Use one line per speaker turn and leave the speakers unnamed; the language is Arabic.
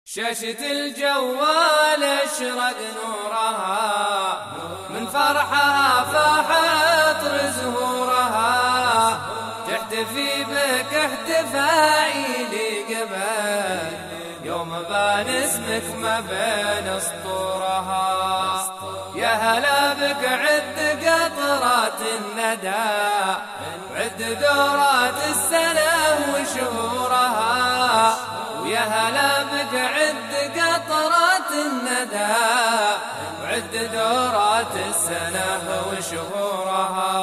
شاشة الجوال اشرق نورها، من فرحها فاحت زهورها، تحتفي بك احتفائي لي قبل يوم بان اسمك ما بين اسطورها. يا هلا بك عد قطرات الندى، عد دورات السنة وشهورها، ويا هلا بك عد قطرات الندى، وعد دورات السنة وشهورها.